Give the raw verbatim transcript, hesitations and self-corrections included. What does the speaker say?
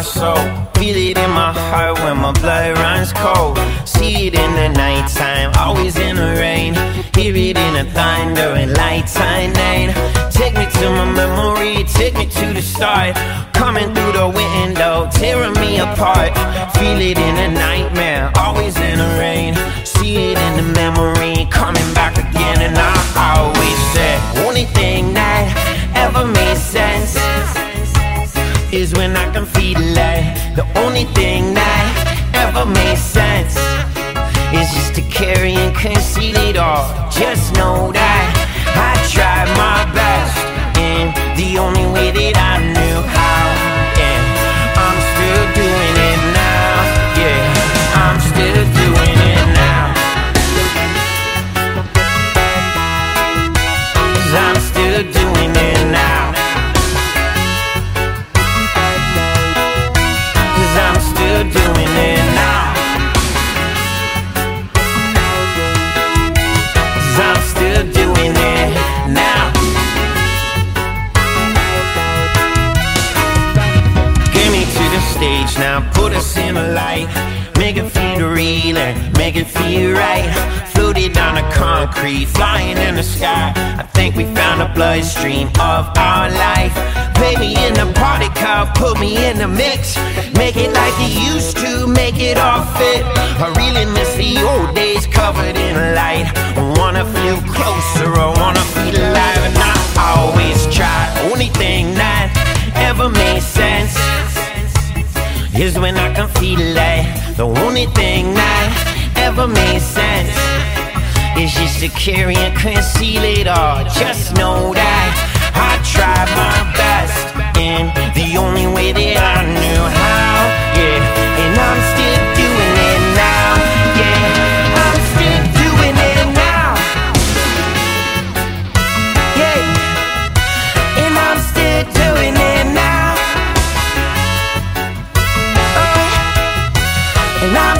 soul. Feel it in my heart when my blood runs cold. See it in the nighttime, always in the rain. Hear it in the thunder and lights I name. Take me to my memory, take me to the start. Coming through the window, tearing me apart. Feel it in a nightmare, always in the rain. See it in the memory, coming back again. And I always said, only thing that ever made sense is when I can feel it. The only thing that ever made sense is just to carry and conceal it all. Just know that I tried my best in the only way that I knew how. Yeah, I'm still doing it now. Yeah, I'm still doing it now. 'Cause I'm still doing it now. 'Cause I'm still doing it now. 'Cause I'm still doing it now. Get me to the stage now, put us in the light. Make it feel real and make it feel right. Floated down the concrete, flying in the sky. I think we found the bloodstream of our life. Play me in the party car, put me in the mix. Make it like you used to, make it all fit. I really miss the old days covered in light. I wanna feel closer, I wanna feel alive. And I always try, only thing that ever made sense is when I can feel it. The only thing that ever made sense is just to carry and conceal it all. Just know that I tried my best in the only way that I knew how. Yeah, and I'm still doing it now. Yeah, I'm still doing it now. Yeah, and I'm still doing it now. Oh, and I'm